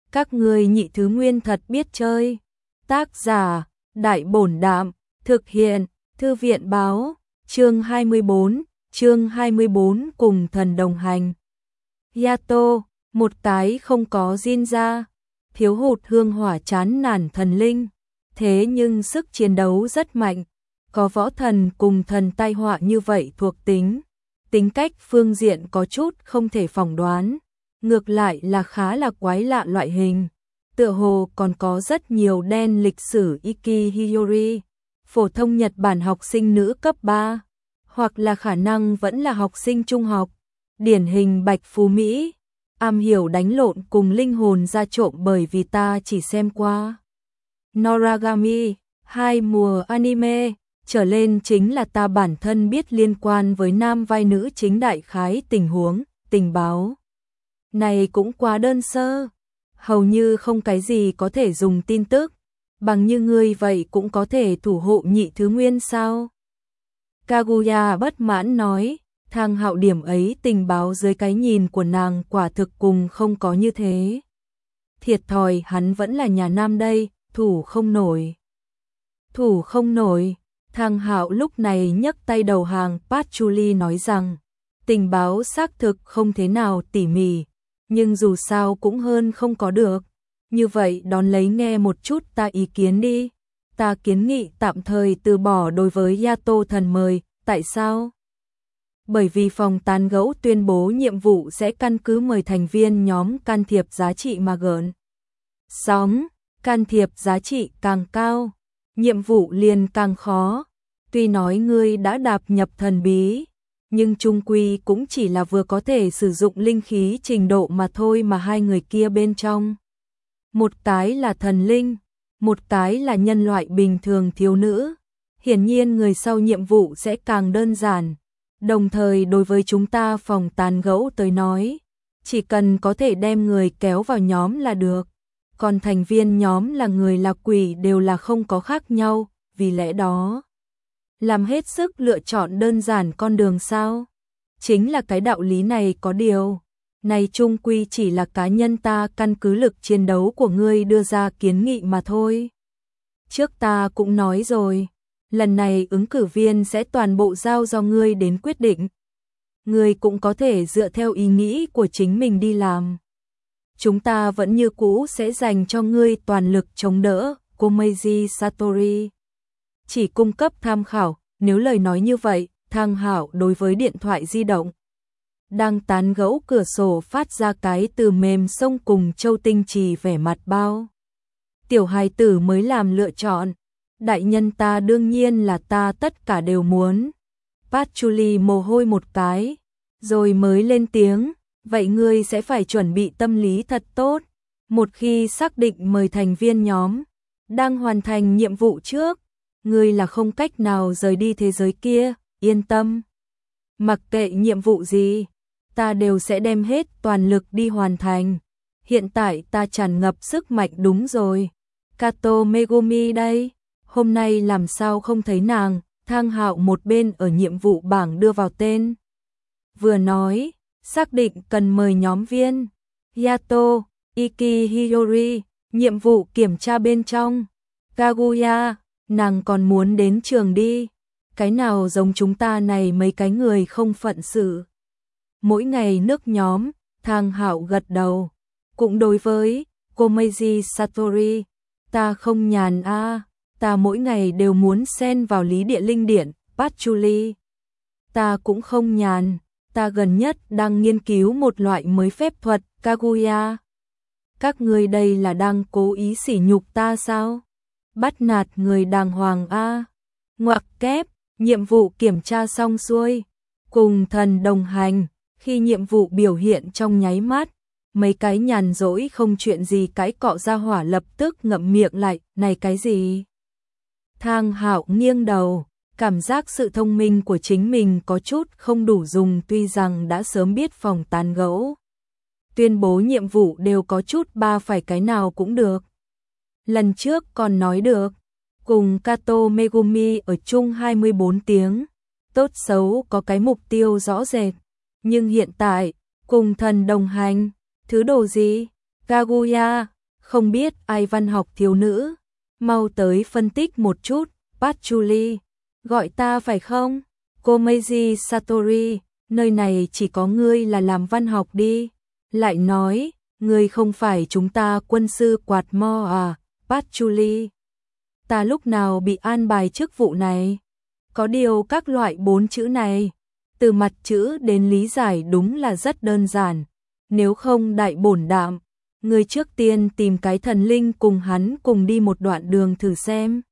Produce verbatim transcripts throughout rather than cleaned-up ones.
Các ngươi nhị thứ nguyên thật biết chơi. Tác giả, Đại Bổn Đạm, thực hiện, Thư viện Báo, chương hai mươi bốn, chương hai mươi bốn cùng thần đồng hành. Yato, một cái không có Jin ra, thiếu hụt hương hỏa chán nản thần linh, thế nhưng sức chiến đấu rất mạnh, có võ thần cùng thần tai họa như vậy thuộc tính, tính cách phương diện có chút không thể phỏng đoán, ngược lại là khá là quái lạ loại hình. Tựa hồ còn có rất nhiều đen lịch sử Iki Hiyori, phổ thông Nhật Bản học sinh nữ cấp ba, hoặc là khả năng vẫn là học sinh trung học, điển hình Bạch Phú Mỹ, am hiểu đánh lộn cùng linh hồn ra trộm bởi vì ta chỉ xem qua Noragami, hai mùa anime, trở lên chính là ta bản thân biết liên quan với nam vai nữ chính đại khái tình huống, tình báo. Này cũng quá đơn sơ, hầu như không cái gì có thể dùng tin tức, bằng như ngươi vậy cũng có thể thủ hộ nhị thứ nguyên sao? Kaguya bất mãn nói, Thang Hạo điểm ấy tình báo dưới cái nhìn của nàng quả thực cùng không có như thế. Thiệt thòi hắn vẫn là nhà nam đây, thủ không nổi. Thủ không nổi, Thang Hạo lúc này nhấc tay đầu hàng. Patchouli nói rằng, tình báo xác thực không thế nào tỉ mỉ, nhưng dù sao cũng hơn không có được. Như vậy đón lấy nghe một chút ta ý kiến đi. Ta kiến nghị tạm thời từ bỏ đối với Yato thần mời, tại sao? Bởi vì phòng tán gẫu tuyên bố nhiệm vụ sẽ căn cứ mời thành viên nhóm can thiệp giá trị mà gợn sóng, can thiệp giá trị càng cao, nhiệm vụ liền càng khó. Tuy nói ngươi đã đạp nhập thần bí, nhưng chung quy cũng chỉ là vừa có thể sử dụng linh khí trình độ mà thôi mà hai người kia bên trong. Một cái là thần linh, một cái là nhân loại bình thường thiếu nữ. Hiển nhiên người sau nhiệm vụ sẽ càng đơn giản. Đồng thời đối với chúng ta phòng tán gẫu tới nói, chỉ cần có thể đem người kéo vào nhóm là được. Còn thành viên nhóm là người là quỷ đều là không có khác nhau, vì lẽ đó làm hết sức lựa chọn đơn giản con đường sao? Chính là cái đạo lý này, có điều này chung quy chỉ là cá nhân ta căn cứ lực chiến đấu của ngươi đưa ra kiến nghị mà thôi. Trước ta cũng nói rồi, lần này ứng cử viên sẽ toàn bộ giao do ngươi đến quyết định. Ngươi cũng có thể dựa theo ý nghĩ của chính mình đi làm. Chúng ta vẫn như cũ sẽ dành cho ngươi toàn lực chống đỡ, Komeiji Satori. Chỉ cung cấp tham khảo, nếu lời nói như vậy, Thang Hạo đối với điện thoại di động đang tán gẫu cửa sổ phát ra cái từ mềm sông cùng Châu Tinh Trì vẻ mặt bao. Tiểu hài tử mới làm lựa chọn, đại nhân ta đương nhiên là ta tất cả đều muốn. Patchouli mồ hôi một cái, rồi mới lên tiếng, vậy ngươi sẽ phải chuẩn bị tâm lý thật tốt. Một khi xác định mời thành viên nhóm đang hoàn thành nhiệm vụ trước, ngươi là không cách nào rời đi thế giới kia, yên tâm. Mặc kệ nhiệm vụ gì, ta đều sẽ đem hết toàn lực đi hoàn thành. Hiện tại ta tràn ngập sức mạnh đúng rồi. Kato Megumi đây, hôm nay làm sao không thấy nàng? Thang Hạo một bên ở nhiệm vụ bảng đưa vào tên. Vừa nói, xác định cần mời nhóm viên. Yato, Iki Hiyori, nhiệm vụ kiểm tra bên trong. Kaguya, nàng còn muốn đến trường đi. Cái nào giống chúng ta này mấy cái người không phận sự. Mỗi ngày nước nhóm, Thang Hạo gật đầu. Cũng đối với Komeiji Satori, ta không nhàn a, à, ta mỗi ngày đều muốn xen vào lý địa linh điện. Patchouli, ta cũng không nhàn, ta gần nhất đang nghiên cứu một loại mới phép thuật. Kaguya, các ngươi đây là đang cố ý sỉ nhục ta sao? Bắt nạt người đàng hoàng a. À. Ngoặc kép, nhiệm vụ kiểm tra xong xuôi, cùng thần đồng hành. Khi nhiệm vụ biểu hiện trong nháy mắt, mấy cái nhàn rỗi không chuyện gì cái cọ ra hỏa lập tức ngậm miệng lại, này cái gì? Thang Hạo nghiêng đầu, cảm giác sự thông minh của chính mình có chút không đủ dùng, tuy rằng đã sớm biết phòng tán gẫu tuyên bố nhiệm vụ đều có chút ba phải cái nào cũng được. Lần trước còn nói được, cùng Kato Megumi ở chung hai mươi bốn tiếng, tốt xấu có cái mục tiêu rõ rệt. Nhưng hiện tại, cùng thần đồng hành, thứ đồ gì? Kaguya, Không biết ai văn học thiếu nữ, mau tới phân tích một chút, Patchouli, gọi ta phải không? Komeiji Satori, nơi này chỉ có ngươi là làm văn học đi. Lại nói, ngươi không phải chúng ta quân sư quạt mo à, Patchouli. Ta lúc nào bị an bài chức vụ này? Có điều các loại bốn chữ này, từ mặt chữ đến lý giải đúng là rất đơn giản. Nếu không đại bổn đạm, ngươi trước tiên tìm cái thần linh cùng hắn cùng đi một đoạn đường thử xem.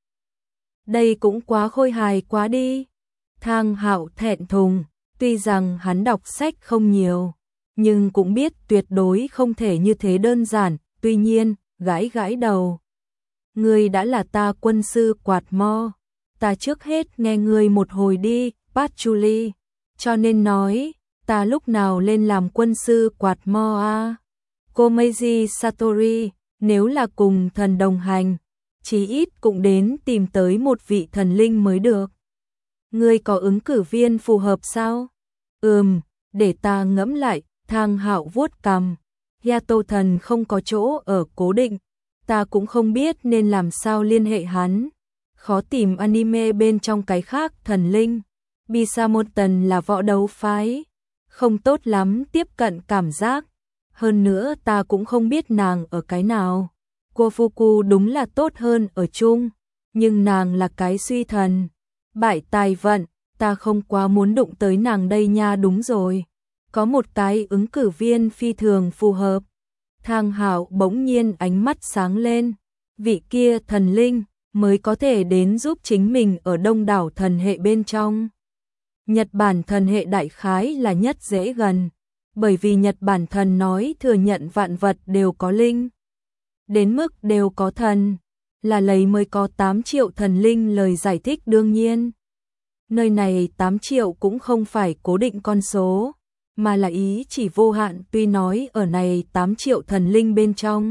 Đây cũng quá khôi hài quá đi. Thang Hạo thẹn thùng, tuy rằng hắn đọc sách không nhiều, nhưng cũng biết tuyệt đối không thể như thế đơn giản, tuy nhiên, gãi gãi đầu. Ngươi đã là ta quân sư quạt mo, ta trước hết nghe ngươi một hồi đi, Patchouli, cho nên nói, ta lúc nào lên làm quân sư quạt mo a? Komeiji Satori, nếu là cùng thần đồng hành, chí ít cũng đến tìm tới một vị thần linh mới được. Ngươi có ứng cử viên phù hợp sao? Ừm, để ta ngẫm lại, Thang Hạo vuốt cằm. Yato thần không có chỗ ở cố định, ta cũng không biết nên làm sao liên hệ hắn. Khó tìm anime bên trong cái khác thần linh. Bisamoten là võ đấu phái, không tốt lắm tiếp cận cảm giác. Hơn nữa ta cũng không biết nàng ở cái nào. Kofuku đúng là tốt hơn ở chung, nhưng nàng là cái suy thần. Bại tài vận, ta không quá muốn đụng tới nàng đây nha. Đúng rồi, có một cái ứng cử viên phi thường phù hợp. Thang Hạo bỗng nhiên ánh mắt sáng lên, vị kia thần linh mới có thể đến giúp chính mình ở đông đảo thần hệ bên trong. Nhật Bản thần hệ đại khái là nhất dễ gần, bởi vì Nhật Bản thần nói thừa nhận vạn vật đều có linh, đến mức đều có thần, là lấy mới có tám triệu thần linh lời giải thích. Đương nhiên, nơi này tám triệu cũng không phải cố định con số, mà là ý chỉ vô hạn. Tuy nói ở này tám triệu thần linh bên trong,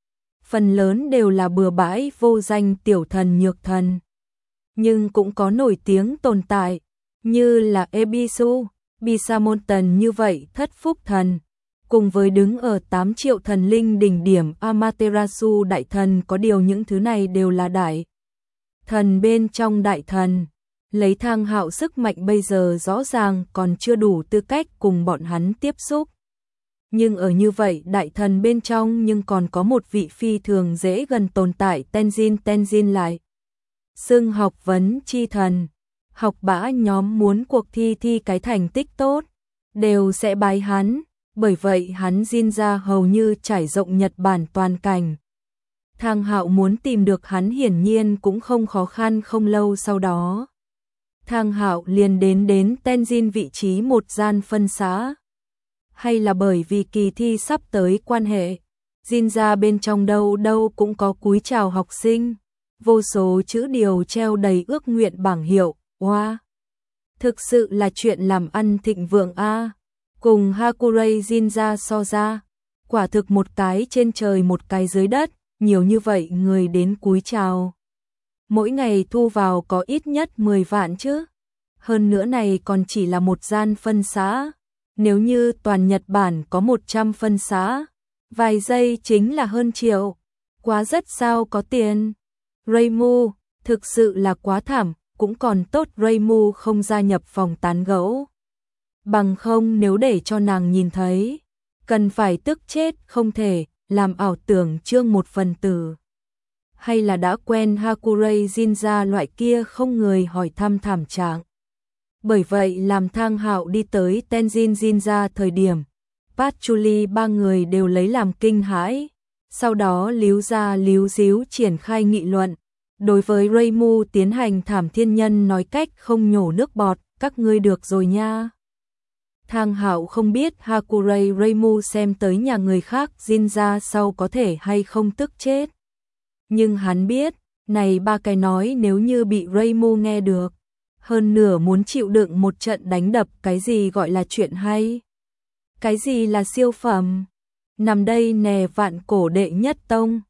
phần lớn đều là bừa bãi vô danh tiểu thần nhược thần, nhưng cũng có nổi tiếng tồn tại, như là Ebisu, Bisamoten như vậy thất phúc thần, cùng với đứng ở tám triệu thần linh đỉnh điểm Amaterasu đại thần. Có điều những thứ này đều là đại thần bên trong đại thần. Lấy Thang Hạo sức mạnh bây giờ rõ ràng còn chưa đủ tư cách cùng bọn hắn tiếp xúc. Nhưng ở như vậy đại thần bên trong nhưng còn có một vị phi thường dễ gần tồn tại, Tenzin. Tenzin lại xưng học vấn chi thần. Học bã nhóm muốn cuộc thi thi cái thành tích tốt, đều sẽ bái hắn, bởi vậy hắn Jinja hầu như trải rộng Nhật Bản toàn cảnh. Thang Hạo muốn tìm được hắn hiển nhiên cũng không khó khăn. Không lâu sau đó, Thang Hạo liền đến đến Tenzin vị trí một gian phân xã. Hay là bởi vì kỳ thi sắp tới quan hệ, Jinja bên trong đâu đâu cũng có cúi chào học sinh, vô số chữ điều treo đầy ước nguyện bảng hiệu. Wow, thực sự là chuyện làm ăn thịnh vượng a. Cùng Hakurei Jinja so ra, quả thực một cái trên trời một cái dưới đất, nhiều như vậy người đến cúi chào. Mỗi ngày thu vào có ít nhất mười vạn chứ. Hơn nữa này còn chỉ là một gian phân xã. Nếu như toàn Nhật Bản có một trăm phân xã, vài giây chính là hơn triệu. Quá rất sao có tiền. Reimu, thực sự là quá thảm. Cũng còn tốt Reimu không gia nhập phòng tán gẫu. Bằng không nếu để cho nàng nhìn thấy, cần phải tức chết không thể, làm ảo tưởng trương một phần tử. Hay là đã quen Hakurei Jinja loại kia không người hỏi thăm thảm trạng. Bởi vậy làm Thang Hạo đi tới Tenzin Jinja thời điểm, Patchouli ba người đều lấy làm kinh hãi. Sau đó líu ra líu díu triển khai nghị luận. Đối với Reimu tiến hành thảm thiên nhân nói cách không nhổ nước bọt, các ngươi được rồi nha. Thang Hạo không biết Hakurei Reimu xem tới nhà người khác Jinja sau có thể hay không tức chết. Nhưng hắn biết, này ba cái nói nếu như bị Reimu nghe được, hơn nửa muốn chịu đựng một trận đánh đập. Cái gì gọi là chuyện hay? Cái gì là siêu phẩm? Nằm đây nè vạn cổ đệ nhất tông,